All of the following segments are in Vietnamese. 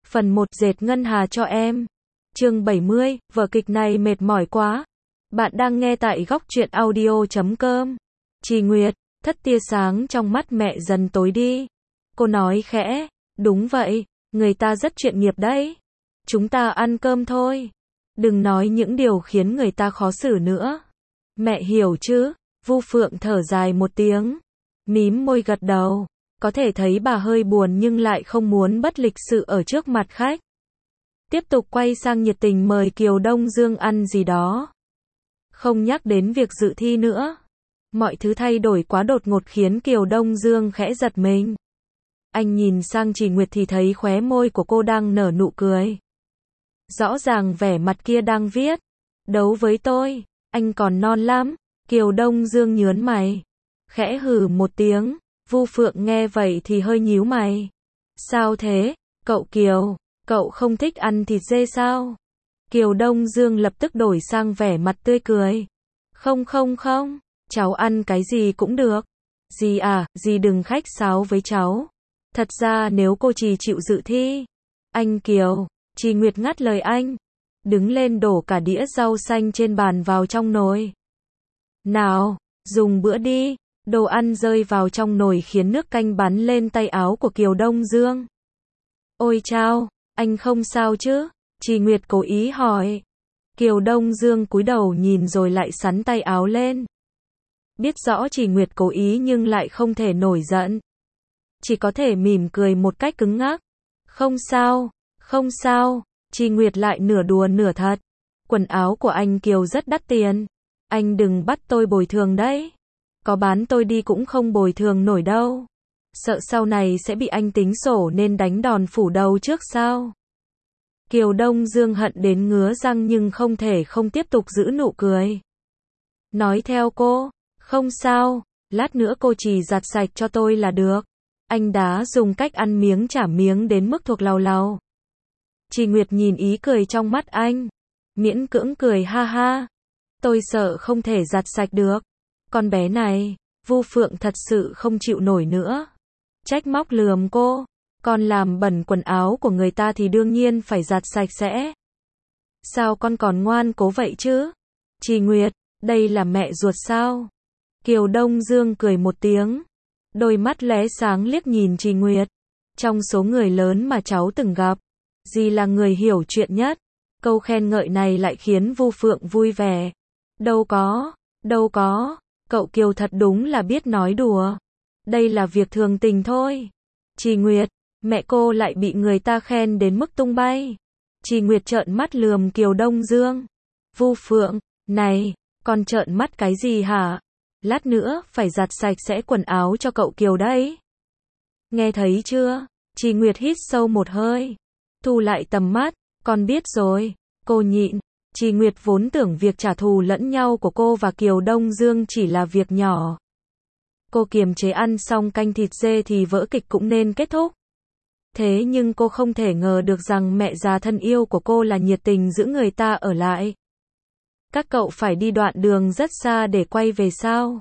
Phần 1 dệt ngân hà cho em. Chương 70, vở kịch này mệt mỏi quá. Bạn đang nghe tại góc truyện audio.com. Trì Nguyệt, thất tia sáng trong mắt mẹ dần tối đi. Cô nói khẽ, đúng vậy, người ta rất chuyên nghiệp đấy. Chúng ta ăn cơm thôi. Đừng nói những điều khiến người ta khó xử nữa. Mẹ hiểu chứ? Vu Phượng thở dài một tiếng. Mím môi gật đầu. Có thể thấy bà hơi buồn nhưng lại không muốn bất lịch sự ở trước mặt khách. Tiếp tục quay sang nhiệt tình mời Kiều Đông Dương ăn gì đó. Không nhắc đến việc dự thi nữa. Mọi thứ thay đổi quá đột ngột khiến Kiều Đông Dương khẽ giật mình. Anh nhìn sang Trì Nguyệt thì thấy khóe môi của cô đang nở nụ cười. Rõ ràng vẻ mặt kia đang viết, đấu với tôi, anh còn non lắm. Kiều Đông Dương nhớn mày, khẽ hừ một tiếng. Vu Phượng nghe vậy thì hơi nhíu mày. Sao thế, cậu Kiều, cậu không thích ăn thịt dê sao? Kiều Đông Dương lập tức đổi sang vẻ mặt tươi cười. Không, cháu ăn cái gì cũng được. Dì à, dì đừng khách sáo với cháu. Thật ra nếu cô Trì chịu dự thi. Anh Kiều, Trì Nguyệt ngắt lời anh. Đứng lên đổ cả đĩa rau xanh trên bàn vào trong nồi. Nào, dùng bữa đi. Đồ ăn rơi vào trong nồi khiến nước canh bắn lên tay áo của Kiều Đông Dương. Ôi chao, anh không sao chứ? Trì Nguyệt cố ý hỏi. Kiều Đông Dương cúi đầu nhìn rồi lại xắn tay áo lên. Biết rõ Trì Nguyệt cố ý nhưng lại không thể nổi giận. Chỉ có thể mỉm cười một cách cứng ngắc. Không sao, Trì Nguyệt lại nửa đùa nửa thật. Quần áo của anh Kiều rất đắt tiền. Anh đừng bắt tôi bồi thường đấy. Có bán tôi đi cũng không bồi thường nổi đâu. Sợ sau này sẽ bị anh tính sổ nên đánh đòn phủ đầu trước sao? Kiều Đông Dương hận đến ngứa răng nhưng không thể không tiếp tục giữ nụ cười. Nói theo cô, không sao, lát nữa cô chỉ giặt sạch cho tôi là được. Anh đã dùng cách ăn miếng trả miếng đến mức thuộc làu làu. Trì Nguyệt nhìn ý cười trong mắt anh. Miễn cưỡng cười ha ha. Tôi sợ không thể giặt sạch được. Con bé này, Vu Phượng thật sự không chịu nổi nữa. Trách móc lườm cô. Con làm bẩn quần áo của người ta thì đương nhiên phải giặt sạch sẽ. Sao con còn ngoan cố vậy chứ? Trì Nguyệt, đây là mẹ ruột sao? Kiều Đông Dương cười một tiếng. Đôi mắt lóe sáng liếc nhìn Trì Nguyệt. Trong số người lớn mà cháu từng gặp, dì là người hiểu chuyện nhất. Câu khen ngợi này lại khiến Vu Phượng vui vẻ. Đâu có. Cậu Kiều thật đúng là biết nói đùa. Đây là việc thường tình thôi. Trì Nguyệt, mẹ cô lại bị người ta khen đến mức tung bay. Trì Nguyệt trợn mắt lườm Kiều Đông Dương. Vu Phượng, này, con trợn mắt cái gì hả? Lát nữa phải giặt sạch sẽ quần áo cho cậu Kiều đấy. Nghe thấy chưa? Trì Nguyệt hít sâu một hơi. Thu lại tầm mắt, con biết rồi. Cô nhịn. Trì Nguyệt vốn tưởng việc trả thù lẫn nhau của cô và Kiều Đông Dương chỉ là việc nhỏ. Cô kiềm chế ăn xong canh thịt dê thì vở kịch cũng nên kết thúc. Thế nhưng cô không thể ngờ được rằng mẹ già thân yêu của cô là nhiệt tình giữ người ta ở lại. Các cậu phải đi đoạn đường rất xa để quay về sao?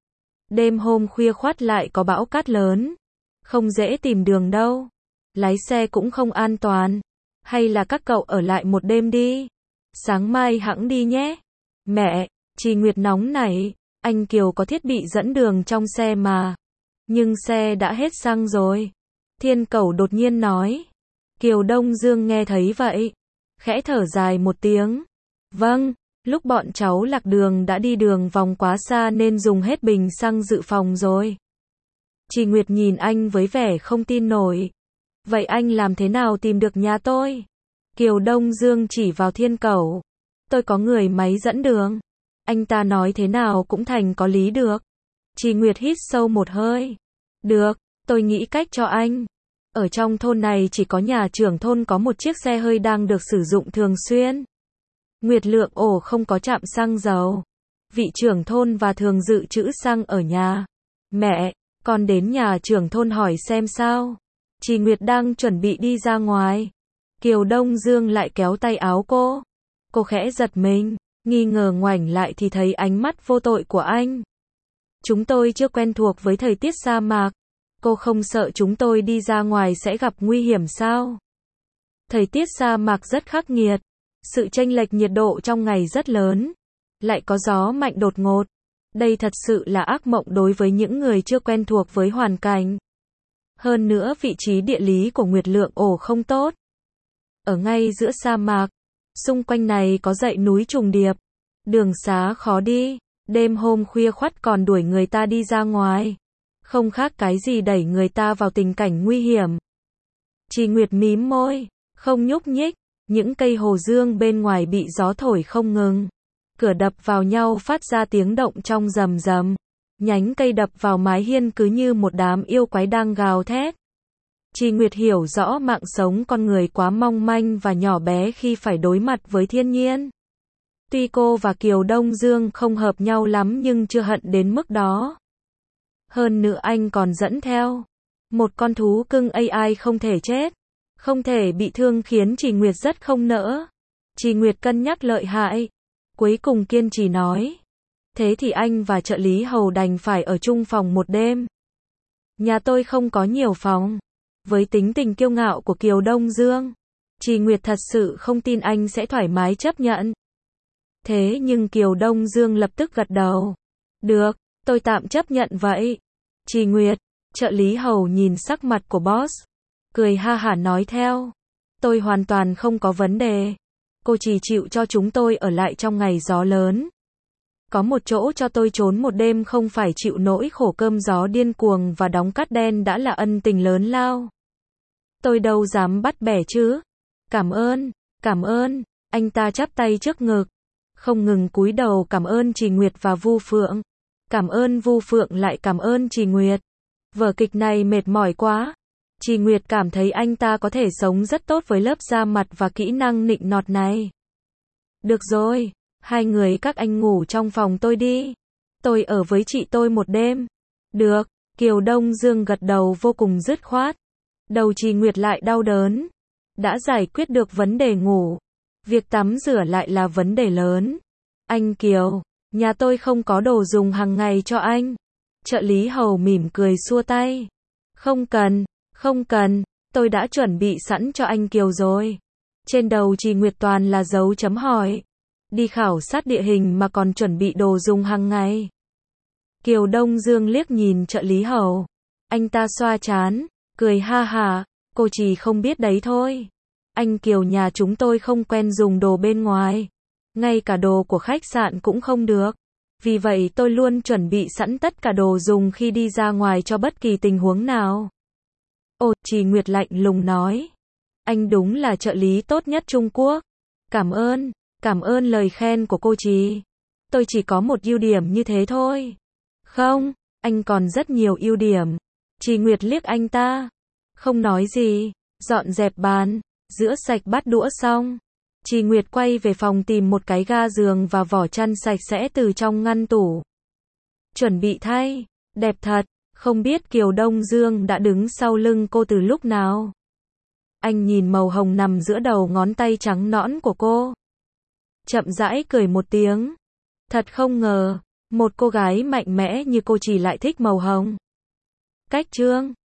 Đêm hôm khuya khoắt lại có bão cát lớn. Không dễ tìm đường đâu. Lái xe cũng không an toàn. Hay là các cậu ở lại một đêm đi. Sáng mai hẵng đi nhé. Mẹ, Trì Nguyệt nóng nảy. Anh Kiều có thiết bị dẫn đường trong xe mà. Nhưng xe đã hết xăng rồi. Thiên Cẩu đột nhiên nói. Kiều Đông Dương nghe thấy vậy. Khẽ thở dài một tiếng. Vâng, lúc bọn cháu lạc đường đã đi đường vòng quá xa nên dùng hết bình xăng dự phòng rồi. Trì Nguyệt nhìn anh với vẻ không tin nổi. Vậy anh làm thế nào tìm được nhà tôi? Kiều Đông Dương chỉ vào Thiên Cẩu. Tôi có người máy dẫn đường. Anh ta nói thế nào cũng thành có lý được. Trì Nguyệt hít sâu một hơi. Được, tôi nghĩ cách cho anh. Ở trong thôn này chỉ có nhà trưởng thôn có một chiếc xe hơi đang được sử dụng thường xuyên. Nguyệt Lượng ổ không có trạm xăng dầu. Vị trưởng thôn và thường dự trữ xăng ở nhà. Mẹ, con đến nhà trưởng thôn hỏi xem sao. Trì Nguyệt đang chuẩn bị đi ra ngoài. Kiều Đông Dương lại kéo tay áo cô. Cô khẽ giật mình, nghi ngờ ngoảnh lại thì thấy ánh mắt vô tội của anh. Chúng tôi chưa quen thuộc với thời tiết sa mạc. Cô không sợ chúng tôi đi ra ngoài sẽ gặp nguy hiểm sao? Thời tiết sa mạc rất khắc nghiệt. Sự chênh lệch nhiệt độ trong ngày rất lớn. Lại có gió mạnh đột ngột. Đây thật sự là ác mộng đối với những người chưa quen thuộc với hoàn cảnh. Hơn nữa vị trí địa lý của Nguyệt Lượng Ổ không tốt. Ở ngay giữa sa mạc. Xung quanh này có dãy núi trùng điệp. Đường xá khó đi. Đêm hôm khuya khoắt còn đuổi người ta đi ra ngoài. Không khác cái gì đẩy người ta vào tình cảnh nguy hiểm. Trì Nguyệt mím môi. Không nhúc nhích. Những cây hồ dương bên ngoài bị gió thổi không ngừng. Cửa đập vào nhau phát ra tiếng động trong rầm rầm. Nhánh cây đập vào mái hiên cứ như một đám yêu quái đang gào thét. Trì Nguyệt hiểu rõ mạng sống con người quá mong manh và nhỏ bé khi phải đối mặt với thiên nhiên. Tuy cô và Kiều Đông Dương không hợp nhau lắm nhưng chưa hận đến mức đó. Hơn nữa anh còn dẫn theo một con thú cưng AI không thể chết, không thể bị thương khiến Trì Nguyệt rất không nỡ. Trì Nguyệt cân nhắc lợi hại, cuối cùng kiên trì nói. Thế thì anh và trợ lý hầu đành phải ở chung phòng một đêm. Nhà tôi không có nhiều phòng. Với tính tình kiêu ngạo của Kiều Đông Dương, Trì Nguyệt thật sự không tin anh sẽ thoải mái chấp nhận. Thế nhưng Kiều Đông Dương lập tức gật đầu. Được, tôi tạm chấp nhận vậy. Trì Nguyệt, trợ lý hầu nhìn sắc mặt của boss, cười ha hả nói theo. Tôi hoàn toàn không có vấn đề. Cô chỉ chịu cho chúng tôi ở lại trong ngày gió lớn. Có một chỗ cho tôi trốn một đêm không phải chịu nỗi khổ cơm gió điên cuồng và đóng cát đen đã là ân tình lớn lao. Tôi đâu dám bắt bẻ chứ. Cảm ơn, anh ta chắp tay trước ngực. Không ngừng cúi đầu cảm ơn Trì Nguyệt và Vu Phượng. Cảm ơn Vu Phượng lại cảm ơn Trì Nguyệt. Vở kịch này mệt mỏi quá. Trì Nguyệt cảm thấy anh ta có thể sống rất tốt với lớp da mặt và kỹ năng nịnh nọt này. Được rồi, hai người các anh ngủ trong phòng tôi đi. Tôi ở với chị tôi một đêm. Được, Kiều Đông Dương gật đầu vô cùng dứt khoát. Đầu Trì Nguyệt lại đau đớn. Đã giải quyết được vấn đề ngủ. Việc tắm rửa lại là vấn đề lớn. Anh Kiều, nhà tôi không có đồ dùng hàng ngày cho anh. Trợ lý hầu mỉm cười xua tay. Không cần, tôi đã chuẩn bị sẵn cho anh Kiều rồi. Trên đầu Trì Nguyệt toàn là dấu chấm hỏi. Đi khảo sát địa hình mà còn chuẩn bị đồ dùng hàng ngày. Kiều Đông Dương liếc nhìn trợ lý hầu. Anh ta xoa trán, cười ha hả, cô chỉ không biết đấy thôi. Anh Kiều nhà chúng tôi không quen dùng đồ bên ngoài. Ngay cả đồ của khách sạn cũng không được. Vì vậy tôi luôn chuẩn bị sẵn tất cả đồ dùng khi đi ra ngoài cho bất kỳ tình huống nào. Ồ, Trì Nguyệt lạnh lùng nói. Anh đúng là trợ lý tốt nhất Trung Quốc. Cảm ơn lời khen của cô Trì. Tôi chỉ có một ưu điểm như thế thôi. Không, anh còn rất nhiều ưu điểm. Trì Nguyệt liếc anh ta. Không nói gì, dọn dẹp bàn, rửa sạch bát đũa xong. Trì Nguyệt quay về phòng tìm một cái ga giường và vỏ chăn sạch sẽ từ trong ngăn tủ. Chuẩn bị thay, đẹp thật, không biết Kiều Đông Dương đã đứng sau lưng cô từ lúc nào. Anh nhìn màu hồng nằm giữa đầu ngón tay trắng nõn của cô. Chậm rãi cười một tiếng. Thật không ngờ, một cô gái mạnh mẽ như cô chỉ lại thích màu hồng. Cách chương